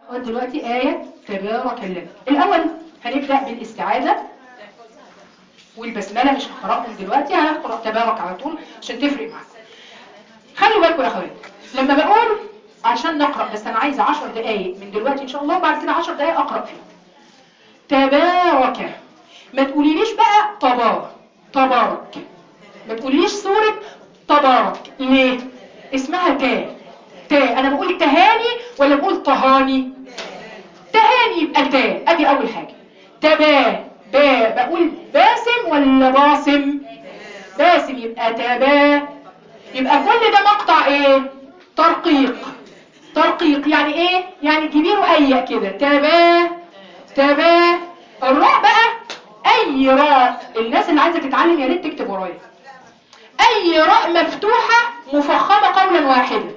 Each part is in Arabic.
دلوقتي آية تبارك الذي. الأول هنبدأ بالاستعاذة والبسملة، مش هقرأهم دلوقتي، هنقرأ تبارك على طول عشان تفرق معاك. خلوا بالكم يا اخوات لما بقول عشان نقرأ، بس أنا عايزة 10 دقايق من دلوقتي إن شاء الله، وبعد كده 10 دقايق أقرأ فيه. تبارك، ما تقوليليش بقى تبارك، ما تقوليليش سورة تبارك. ليه؟ اسمها أنا بقول تهاني ولا بقول طهاني؟ تهاني يبقى ادي اول حاجة. بقول باسم ولا باصم؟ باسم يبقى يبقى كل ده مقطع ايه؟ ترقيق يعني ايه؟ يعني تجيبيله اي كده تبا. الراء بقى اي راء، الناس اللي عايزة تتعلم يا ريت تكتب ورايا. اي راء مفتوحة مفخمة قولا واحدا،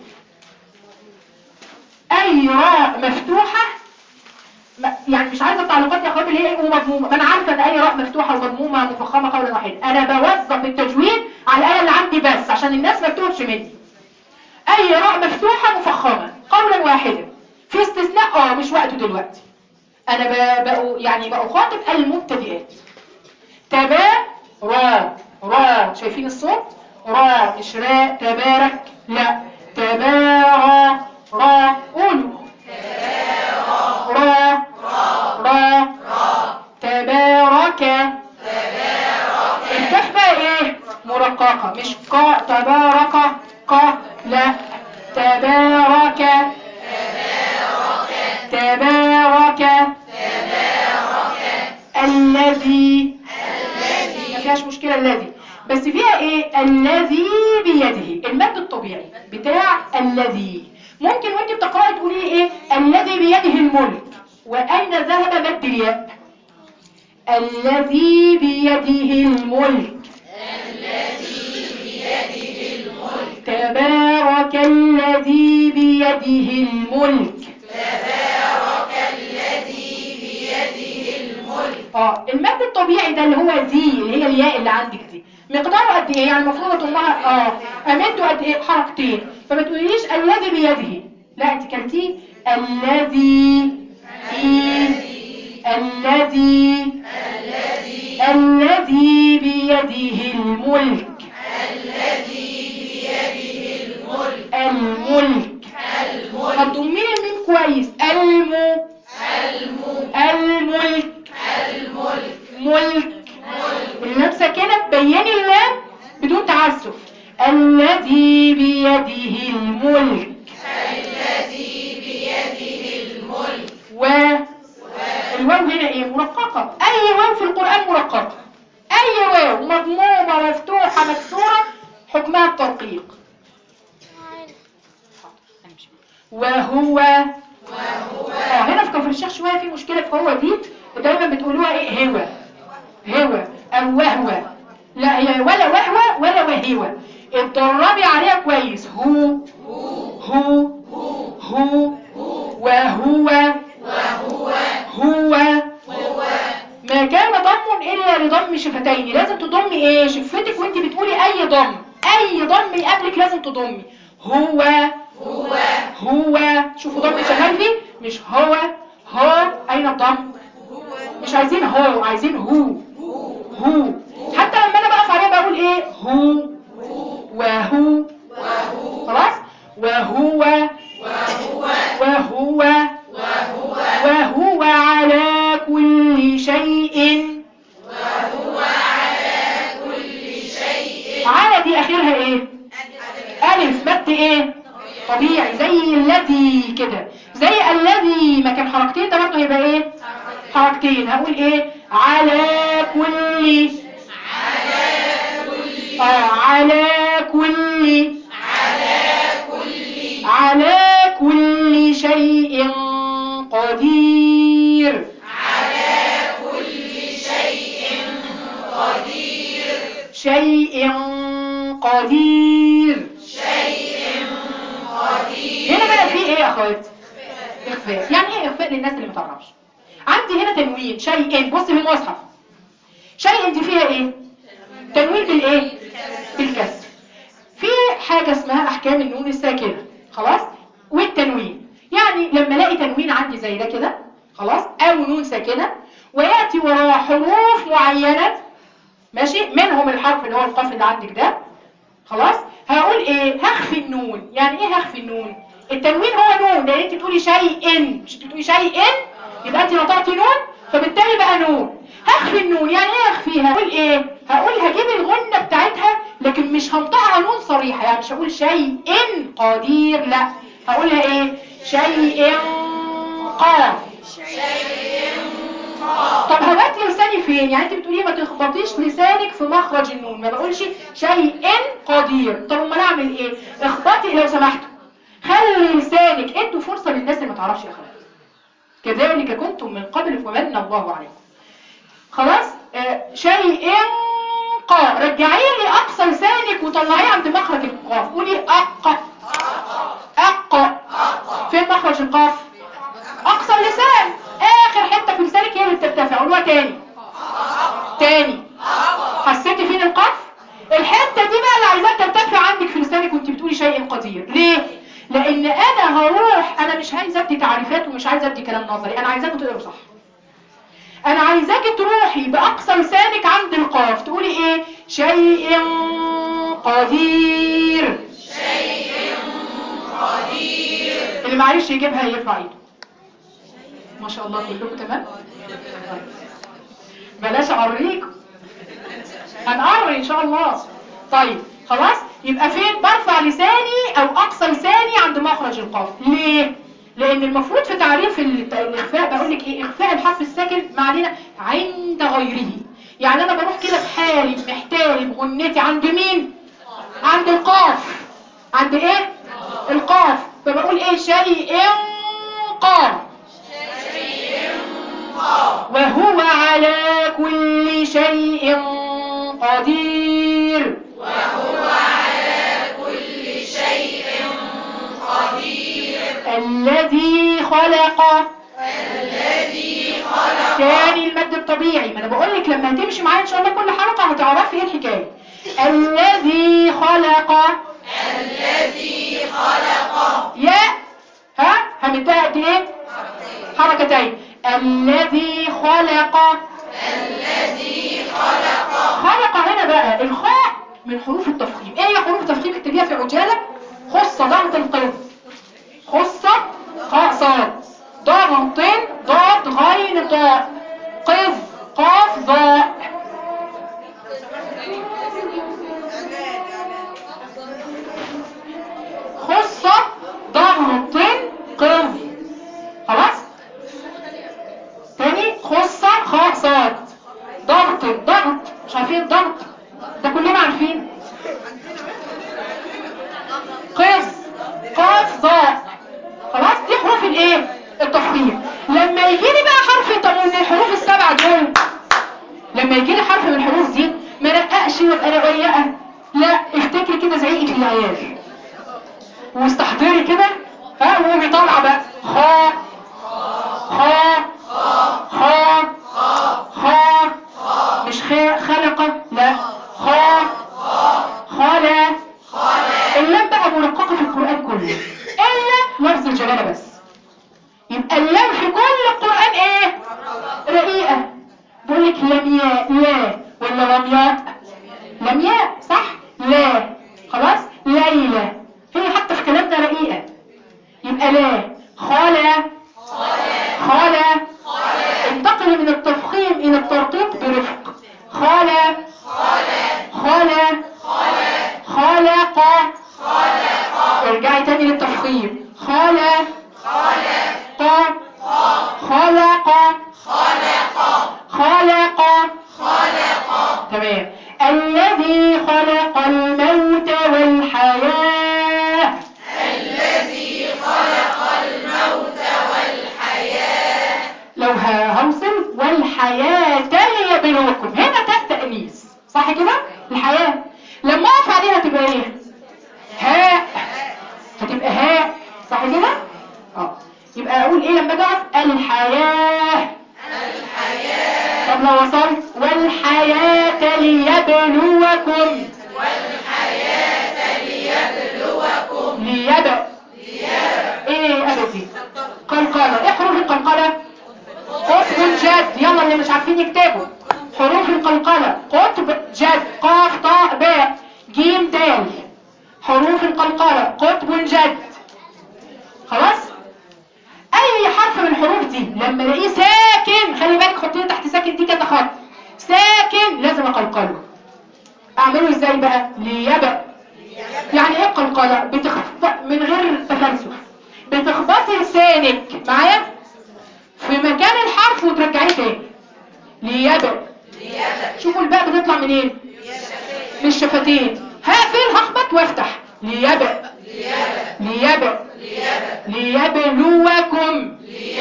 اي راء مفتوحة، يعني مش عايزه التعليقات يا اخواتي اللي هي ومضمومه، ما انا عارفه ان اي راء مفتوحه ومضمومه مفخمه قولا واحدا، انا بوظف التجويد على الايه اللي عندي بس عشان الناس ما تتوهش مني. اي راء مفتوحه مفخمه قولا واحدا، في استثناء مش وقته دلوقتي، انا يعني بخاطب المبتدئات. را شايفين الصوت؟ را مش راء تبارك، لا را قولوا را تبارك. الكاف بقى ايه؟ مرققة، مش تبارك لا تبارك الذي، ما فيهاش مشكلة الذي، بس فيها ايه؟ الذي بيده، المد الطبيعي بتاع الذي. ممكن وانت بتقرأي تقولي ايه؟ الذي بيده الملك، واين ذهب مد الياء؟ الذي بيده الملك، تبارك الذي بيده الملك، المد الطبيعي ده اللي هو اللي هي الياء اللي عندك دي، مقداره قد ايه؟ يعني المفروض اضمها امده قد ايه؟ حركتين. فما تقوليش الذي بيده، لا انت كلتيه الذي بيده الملك، الملك هتضمين الميم كويس، الملك ملك، اللمسه كده تبيني اللام بدون تعسف. الذي بيده الملك، الواو هنا ايه؟ مرققه. اي واو في القران مرققه، اي واو مضمومه مفتوحه مكسوره حكمها الترقيق. وهو هنا في كفر الشيخ شويه في مشكله في هو دي، دايما بتقولوها ايه؟ هو او وهو، لا هي ولا وهو ولا وهو، اتدربي عليها كويس. هو وهو ما كان ضم الا لضم شفتين، لازم تضمي ايه؟ شفتك وانت بتقولي اي ضم يقابلك لازم تضمي. هو شوفوا ضم شغال فيه، مش هو اين الضم؟ مش عايزين عايزين هو. حتى لما انا بقف عليه بقول ايه؟ وهو خلاص. وهو على كل شيء، على دي اخرها ايه؟ الف مد ايه؟ طبيعي زي الذي كده، زي الذي ما كان حركتين ده برضه هيبقى ايه؟ حركتين. هقول ايه؟ على كل على كل شيء قدير، شيء قدير. هنا بقى في ايه يا اخوات؟ اخفاء. يعني ايه اخفاء للناس اللي ما تعرفش؟ عندي هنا تنوين شيء، بص في المصحف، شيء دي فيها ايه؟ تنوين بالايه؟ بالكسر. في حاجة اسمها احكام النون الساكنة خلاص والتنوين، يعني يعني لما الاقي تنوين عندي زي ده كده خلاص، او نون ساكنه وياتي وراها حروف معينه ماشي، منهم الحرف اللي هو القاف اللي عندك ده، خلاص هقول ايه؟ هخفي النون. يعني ايه هخفي النون؟ التنوين هو نون، لان انت بتقولي شيء، مش انت بتقولي شيء، يبقى انت نطقتي نون فبالتالي بقى نون. هخفي النون. يعني ايه هخفيها؟ هقول ايه؟ هقول هجيب الغنه بتاعتها لكن مش هنطقها نون صريحه، يعني مش هقول شيء قدير، لا هقولها ايه؟ شيء قاف. طب هبات لساني فين؟ يعني انت بتقولي ما تخبطيش لسانك في مخرج النون، ما بقولش شيء قدير. طب امال اعمل ايه؟ اخبطي لو سمحتوا، خلي لسانك، ادوا فرصه للناس اللي ما تعرفش اخلاق، كذلك كنتم من قبل فمن الله عليكم. خلاص شيء قا، رجعيه لي اقصى لسانك وطلعيه عند مخرج القاف، قولي اق اق. فين مخرج القاف؟ اقصى اللسان، اخر حته في لسانك هي اللي بترتفع. قولوها تاني تاني. حسيتي فين القاف؟ الحته دي بقى اللي عايزاها ترتفع عندك في لسانك وانت بتقولي شيء قدير. ليه؟ لان انا هروح، انا مش عايزه ادي تعريفات ومش عايزه ادي كلام نظري، انا عايزاكم تقروا صح. انا عايزاكي تروحي باقصى لسانك عند القاف تقولي ايه؟ شيء قدير. شيء قدير. اللي معلش يجيبها يرفع ايده. ما شاء الله كلكم تمام. بلاش اوريكم، هنقري ان شاء الله. طيب خلاص، يبقى فين برفع لساني او اقصى لساني؟ عند مخرج القاف. ليه؟ لان المفروض في تعريف الاخفاء بقول لك ايه؟ اخفاء الحرف الساكن ما علينا عند غيره. يعني انا بروح كده بحالي محتالي بغنتي عند مين؟ عند القاف. عند ايه؟ القاف. فبقول ايه؟ شيء قاف. وهو على كل شيء قدير. وهو على كل شيء قدير. الذي خلق. الذي خلق. تاني المد الطبيعي، ما انا بقول لك لما هتمشي معايا ان شاء الله كل حلقه هتعرفي ايه الحكايه. الذي خلق. الذي خلق. يا ها همدها قد ايه؟ حركتين. الذي خلق. الذي خلق. خلق هنا بقى الخاء من حروف التفخيم. ايه هي حروف التفخيم؟ اكتبيها في عجاله. خصة ضغط القاف، خصة خاء صاد، ضغطين ضاد غين طاء، قذ قاف ضاء. خصة ضغطين قذ. خلاص تاني. خصة خاء صاد، ضغط ضغط. مش عارفين الضغط ده؟ كلنا عارفين. قاف قاف ضاء. خلاص دي حروف الايه؟ التفخيم. لما يجي لي بقى حرف، طب من الحروف السبعه دول لما يجي لي حرف من الحروف دي ما رققش وابقى رقيقه، لا افتكري كده زعيقه العيال واستحضري كده، ها وقومي طالعه بقى خاء خاء خاء خاء. مش خاء خلقه، لا خاء خلا. اللام بقى مرققه في القران كله الا لفظ الجلاله بس. يبقى اللام في كل القران ايه؟ رقيقه. بقول لك لمياء، لا ولا لمياء؟ لمياء صح. لا خلاص. ليلى هي حتى في كلامنا رقيقه. يبقى لا خلا خلا. انتقل من التفخيم الى الترقيق برفق. خلا خلا خلق. ارجعي تاني للتفخيم. خلا خلق خلق تمام. الذي خلق الموت والحياة. الذي خلق الموت والحياة. لو هوصل والحياة ليبلوكم، هنا تاء تأنيث صح كده؟ الحياة لما اقف عليها تبقى ايه؟ هاء. هتبقى هاء صح كده؟ يبقى اقول ايه لما اجي اقف؟ الحياة. طب لو وصلت والحياة ليبلوكم. والحياة ليبلوكم. ايه ابدي؟ قلقلة. ايه حروف القلقلة؟ قطب جد. يلا اللي مش عارفين يكتبوا حروف القلقلة: قطب جد، قاف طاء باء جيم دال. حروف القلقلة قطب جد. خلاص؟ اي حرف من الحروف دي لما الاقيه ساكن، خلي بالك حطيه تحت ساكن دي كده خط، ساكن لازم اقلقله. اعمله ازاي بقى؟ ليبقى. يعني ايه قلقلة؟ من غير تفلسف، بتخبطي لسانك معايا في مكان الحرف وترجعيه تاني. ليبقى. شوفوا الباء بتطلع منين؟ من الشفتين. هقفل هخبط وافتح. ليبقى. ليبقى. ليبلوكم.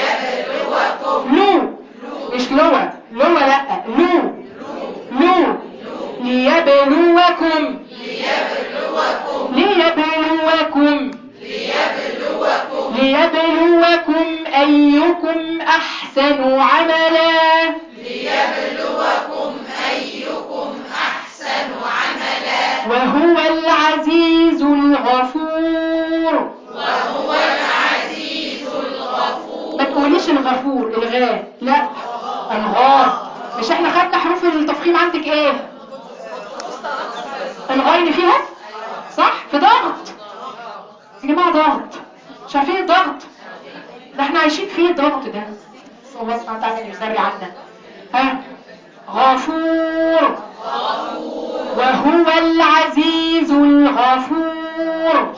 لو مش لوى، لوى لا، لو لو. ليبلوكم. ليبلوكم. ليبلوكم أيكم أحسن عملا. وهو العزيز الغفور. ما تقوليش الغفور الغاء، لا الغاء. مش احنا خدنا حروف التفخيم عندك ايه؟ الغين فيها صح؟ في ضغط يا جماعة، ضغط. مش عارفين الضغط ده؟ احنا عايشين فيه الضغط ده. الله سبحانه وتعالى يسري عنا. ها، غفور. وهو العزيز الغفور.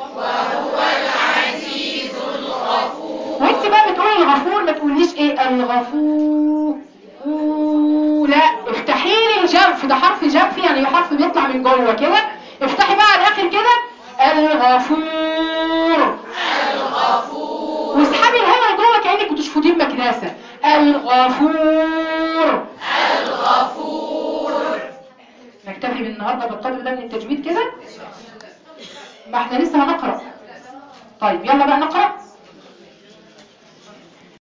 وانت بقى بتقولي الغفور ما تقوليش ايه الغفور. لا، افتحي لي الجنف، ده حرف جنف يعني حرف بيطلع من جوه كده. افتحي بقى على الاخر كده الغفور. واسحبي الهواء جوه كانك بتشفطيه بمكنسه. الغفور. نكتفي بالنهارده بالقدر ده من التجويد كده. ما احنا لسه هنقرا. طيب يلا بقى نقرا.